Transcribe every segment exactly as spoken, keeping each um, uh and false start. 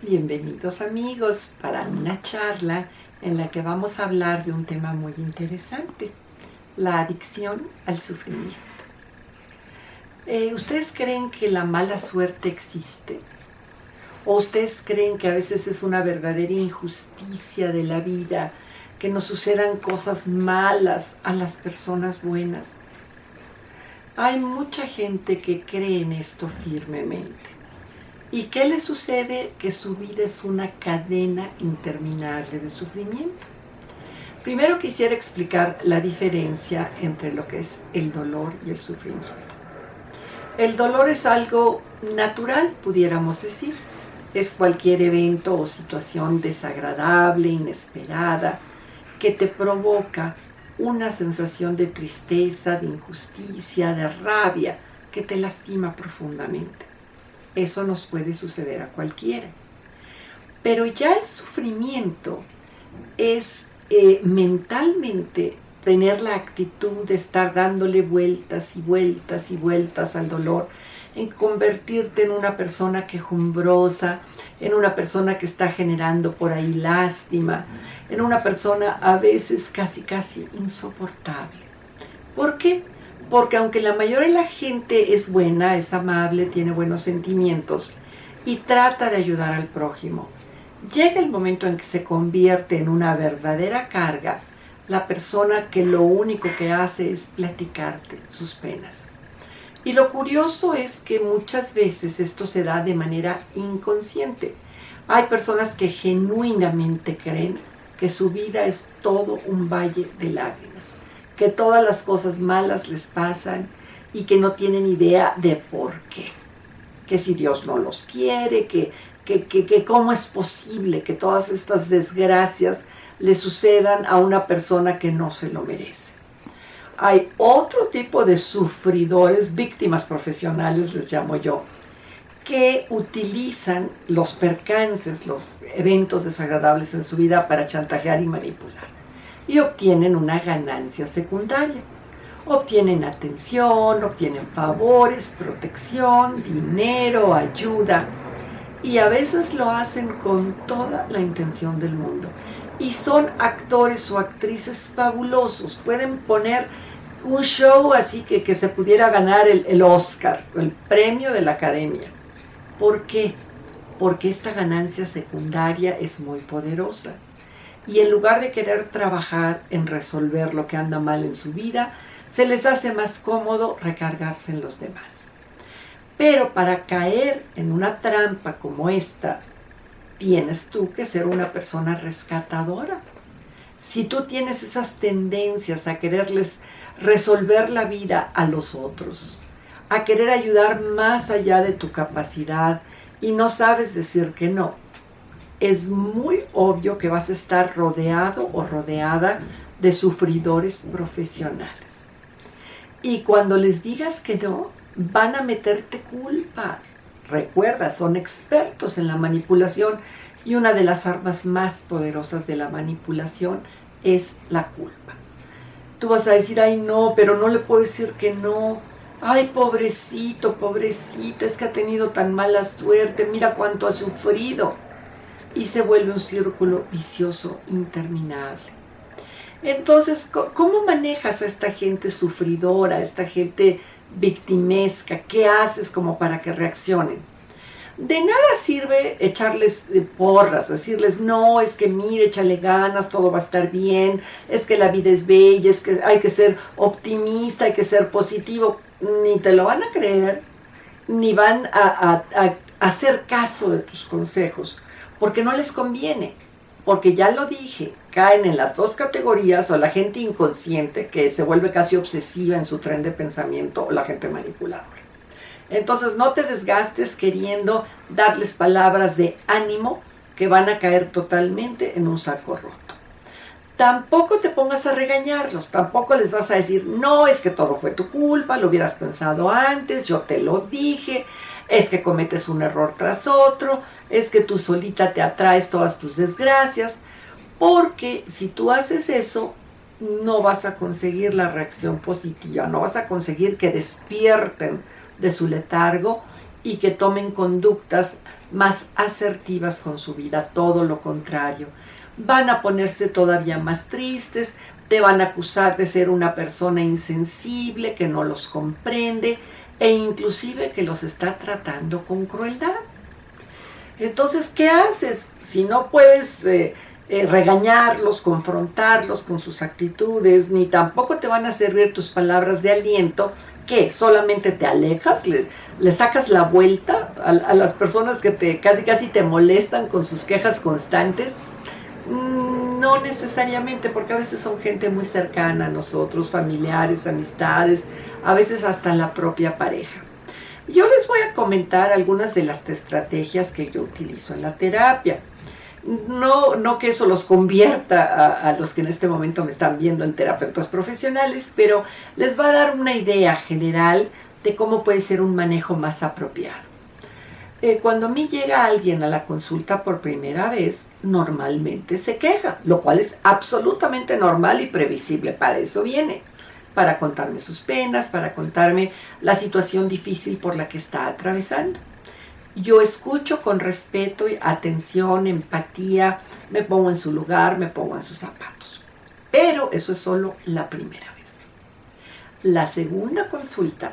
Bienvenidos amigos para una charla en la que vamos a hablar de un tema muy interesante, la adicción al sufrimiento. Eh, ¿Ustedes creen que la mala suerte existe? ¿O ustedes creen que a veces es una verdadera injusticia de la vida que nos sucedan cosas malas a las personas buenas? Hay mucha gente que cree en esto firmemente. ¿Y qué le sucede? Que su vida es una cadena interminable de sufrimiento. Primero quisiera explicar la diferencia entre lo que es el dolor y el sufrimiento. El dolor es algo natural, pudiéramos decir. Es cualquier evento o situación desagradable, inesperada, que te provoca una sensación de tristeza, de injusticia, de rabia, que te lastima profundamente. Eso nos puede suceder a cualquiera. Pero ya el sufrimiento es eh, mentalmente tener la actitud de estar dándole vueltas y vueltas y vueltas al dolor, en convertirte en una persona quejumbrosa, en una persona que está generando por ahí lástima, en una persona a veces casi casi insoportable. ¿Por qué? Porque aunque la mayoría de la gente es buena, es amable, tiene buenos sentimientos y trata de ayudar al prójimo, llega el momento en que se convierte en una verdadera carga la persona que lo único que hace es platicarte sus penas. Y lo curioso es que muchas veces esto se da de manera inconsciente. Hay personas que genuinamente creen que su vida es todo un valle de lágrimas, que todas las cosas malas les pasan y que no tienen idea de por qué. Que si Dios no los quiere, que, que, que, que cómo es posible que todas estas desgracias le sucedan a una persona que no se lo merece. Hay otro tipo de sufridores, víctimas profesionales les llamo yo, que utilizan los percances, los eventos desagradables en su vida para chantajear y manipular. Y obtienen una ganancia secundaria. Obtienen atención, obtienen favores, protección, dinero, ayuda. Y a veces lo hacen con toda la intención del mundo. Y son actores o actrices fabulosos. Pueden poner un show así que, que se pudiera ganar el, el Oscar, el premio de la Academia. ¿Por qué? Porque esta ganancia secundaria es muy poderosa. Y en lugar de querer trabajar en resolver lo que anda mal en su vida, se les hace más cómodo recargarse en los demás. Pero para caer en una trampa como esta, tienes tú que ser una persona rescatadora. Si tú tienes esas tendencias a quererles resolver la vida a los otros, a querer ayudar más allá de tu capacidad y no sabes decir que no, es muy obvio que vas a estar rodeado o rodeada de sufridores profesionales. Y cuando les digas que no, van a meterte culpas. Recuerda, son expertos en la manipulación y una de las armas más poderosas de la manipulación es la culpa. Tú vas a decir, ay no, pero no le puedo decir que no. Ay, pobrecito, pobrecita, es que ha tenido tan mala suerte, mira cuánto ha sufrido. Y se vuelve un círculo vicioso interminable. Entonces, ¿cómo manejas a esta gente sufridora, a esta gente victimesca? ¿Qué haces como para que reaccionen? De nada sirve echarles porras, decirles, no, es que mire, échale ganas, todo va a estar bien, es que la vida es bella, es que hay que ser optimista, hay que ser positivo. Ni te lo van a creer, ni van a, a, a hacer caso de tus consejos. Porque no les conviene, porque ya lo dije, caen en las dos categorías, o la gente inconsciente que se vuelve casi obsesiva en su tren de pensamiento, o la gente manipuladora. Entonces no te desgastes queriendo darles palabras de ánimo que van a caer totalmente en un saco roto. Tampoco te pongas a regañarlos, tampoco les vas a decir, no, es que todo fue tu culpa, lo hubieras pensado antes, yo te lo dije, es que cometes un error tras otro, es que tú solita te atraes todas tus desgracias, porque si tú haces eso, no vas a conseguir la reacción positiva, no vas a conseguir que despierten de su letargo y que tomen conductas más asertivas con su vida, todo lo contrario. Van a ponerse todavía más tristes, te van a acusar de ser una persona insensible, que no los comprende e inclusive que los está tratando con crueldad. Entonces, ¿qué haces? Si no puedes eh, eh, regañarlos, confrontarlos con sus actitudes, ni tampoco te van a servir tus palabras de aliento, ¿qué? ¿Solamente te alejas? ¿Le, le sacas la vuelta a, a las personas que te casi casi te molestan con sus quejas constantes? No necesariamente, porque a veces son gente muy cercana a nosotros, familiares, amistades, a veces hasta la propia pareja. Yo les voy a comentar algunas de las estrategias que yo utilizo en la terapia. No, no que eso los convierta a, a los que en este momento me están viendo en terapeutas profesionales, pero les va a dar una idea general de cómo puede ser un manejo más apropiado. Eh, cuando a mí llega alguien a la consulta por primera vez, normalmente se queja, lo cual es absolutamente normal y previsible. Para eso viene, para contarme sus penas, para contarme la situación difícil por la que está atravesando. Yo escucho con respeto, atención, empatía, me pongo en su lugar, me pongo en sus zapatos. Pero eso es solo la primera vez. La segunda consulta,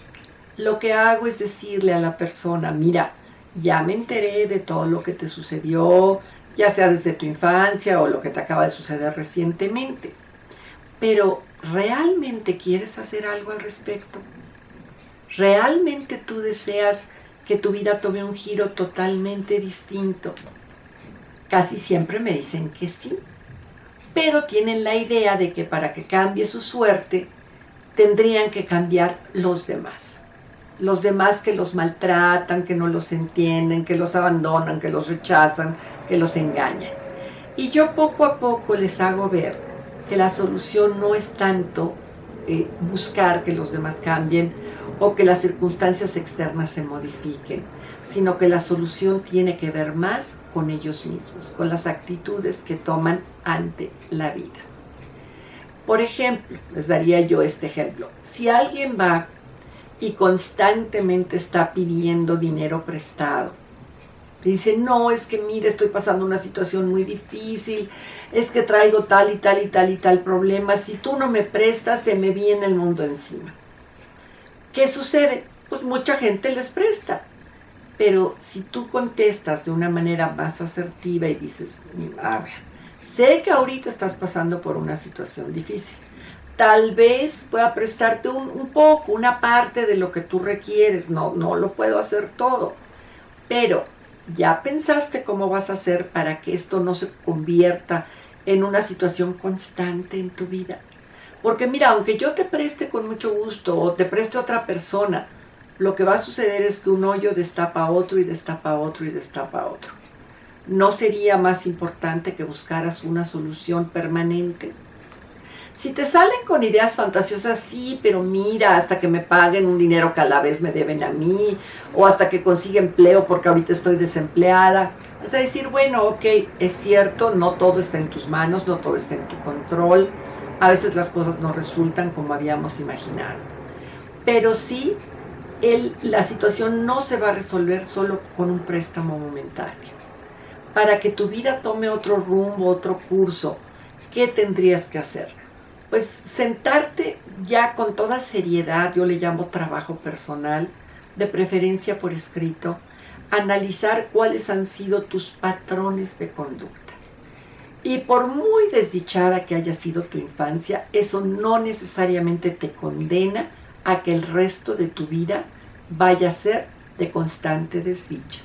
lo que hago es decirle a la persona, mira, ya me enteré de todo lo que te sucedió, ya sea desde tu infancia o lo que te acaba de suceder recientemente. Pero, ¿realmente quieres hacer algo al respecto? ¿Realmente tú deseas que tu vida tome un giro totalmente distinto? Casi siempre me dicen que sí, pero tienen la idea de que para que cambie su suerte, tendrían que cambiar los demás. Los demás que los maltratan, que no los entienden, que los abandonan, que los rechazan, que los engañan. Y yo poco a poco les hago ver que la solución no es tanto eh, buscar que los demás cambien o que las circunstancias externas se modifiquen, sino que la solución tiene que ver más con ellos mismos, con las actitudes que toman ante la vida. Por ejemplo, les daría yo este ejemplo. Si alguien va y constantemente está pidiendo dinero prestado, dice, no, es que mire, estoy pasando una situación muy difícil, es que traigo tal y tal y tal y tal problema, si tú no me prestas, se me viene el mundo encima. ¿Qué sucede? Pues mucha gente les presta, pero si tú contestas de una manera más asertiva y dices, a ver, sé que ahorita estás pasando por una situación difícil, tal vez pueda prestarte un, un poco, una parte de lo que tú requieres, no, no lo puedo hacer todo, pero ¿ya pensaste cómo vas a hacer para que esto no se convierta en una situación constante en tu vida? Porque mira, aunque yo te preste con mucho gusto o te preste a otra persona, lo que va a suceder es que un hoyo destapa otro y destapa otro y destapa otro. ¿No sería más importante que buscaras una solución permanente? Si te salen con ideas fantasiosas, sí, pero mira, hasta que me paguen un dinero que a la vez me deben a mí, o hasta que consiga empleo porque ahorita estoy desempleada, vas a decir, bueno, ok, es cierto, no todo está en tus manos, no todo está en tu control, a veces las cosas no resultan como habíamos imaginado, pero sí, el, la situación no se va a resolver solo con un préstamo momentáneo. Para que tu vida tome otro rumbo, otro curso, ¿qué tendrías que hacer? Pues sentarte ya con toda seriedad, yo le llamo trabajo personal, de preferencia por escrito, analizar cuáles han sido tus patrones de conducta. Y por muy desdichada que haya sido tu infancia, eso no necesariamente te condena a que el resto de tu vida vaya a ser de constante desdicha.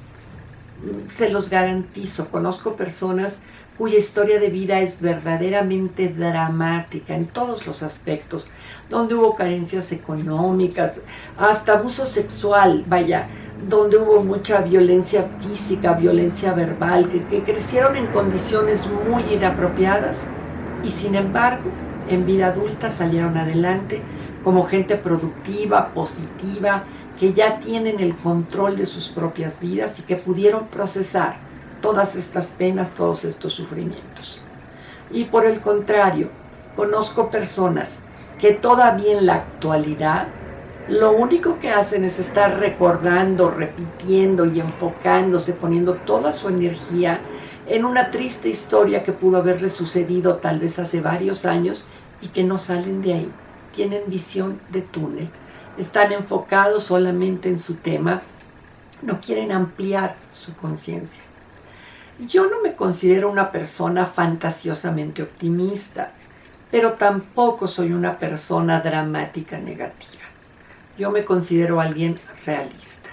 Se los garantizo, conozco personas cuya historia de vida es verdaderamente dramática en todos los aspectos, donde hubo carencias económicas, hasta abuso sexual, vaya, donde hubo mucha violencia física, violencia verbal, que, que crecieron en condiciones muy inapropiadas y sin embargo, en vida adulta salieron adelante como gente productiva, positiva, que ya tienen el control de sus propias vidas y que pudieron procesar todas estas penas, todos estos sufrimientos. Y por el contrario, conozco personas que todavía en la actualidad lo único que hacen es estar recordando, repitiendo y enfocándose, poniendo toda su energía en una triste historia que pudo haberle sucedido tal vez hace varios años y que no salen de ahí. Tienen visión de túnel, están enfocados solamente en su tema, no quieren ampliar su conciencia. Yo no me considero una persona fantasiosamente optimista, pero tampoco soy una persona dramática negativa. Yo me considero alguien realista.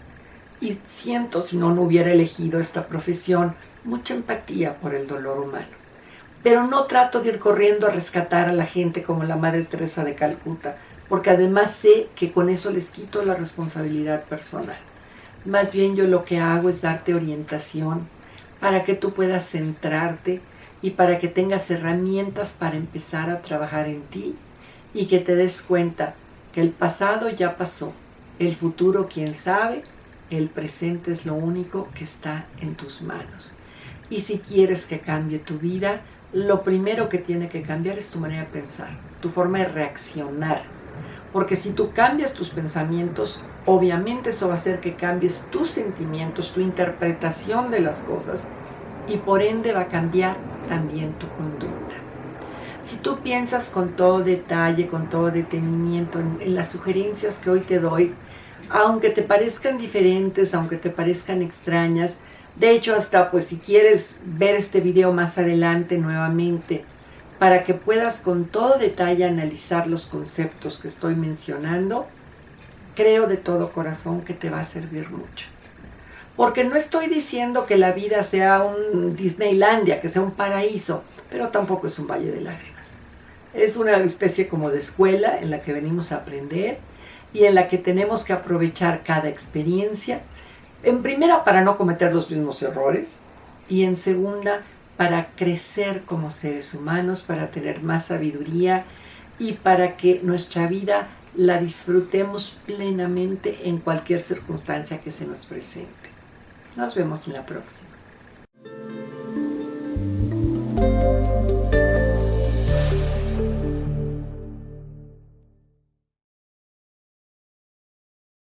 Y siento, si no, no hubiera elegido esta profesión, mucha empatía por el dolor humano. Pero no trato de ir corriendo a rescatar a la gente como la Madre Teresa de Calcuta, porque además sé que con eso les quito la responsabilidad personal. Más bien yo lo que hago es darte orientación para que tú puedas centrarte y para que tengas herramientas para empezar a trabajar en ti y que te des cuenta que el pasado ya pasó, el futuro quién sabe, el presente es lo único que está en tus manos. Y si quieres que cambie tu vida, lo primero que tiene que cambiar es tu manera de pensar, tu forma de reaccionar. Porque si tú cambias tus pensamientos, obviamente eso va a hacer que cambies tus sentimientos, tu interpretación de las cosas y por ende va a cambiar también tu conducta. Si tú piensas con todo detalle, con todo detenimiento en, en las sugerencias que hoy te doy, aunque te parezcan diferentes, aunque te parezcan extrañas, de hecho hasta pues si quieres ver este video más adelante nuevamente, para que puedas con todo detalle analizar los conceptos que estoy mencionando, creo de todo corazón que te va a servir mucho. Porque no estoy diciendo que la vida sea un Disneylandia, que sea un paraíso, pero tampoco es un valle de lágrimas. Es una especie como de escuela en la que venimos a aprender y en la que tenemos que aprovechar cada experiencia, en primera para no cometer los mismos errores y en segunda para crecer como seres humanos, para tener más sabiduría y para que nuestra vida la disfrutemos plenamente en cualquier circunstancia que se nos presente. Nos vemos en la próxima.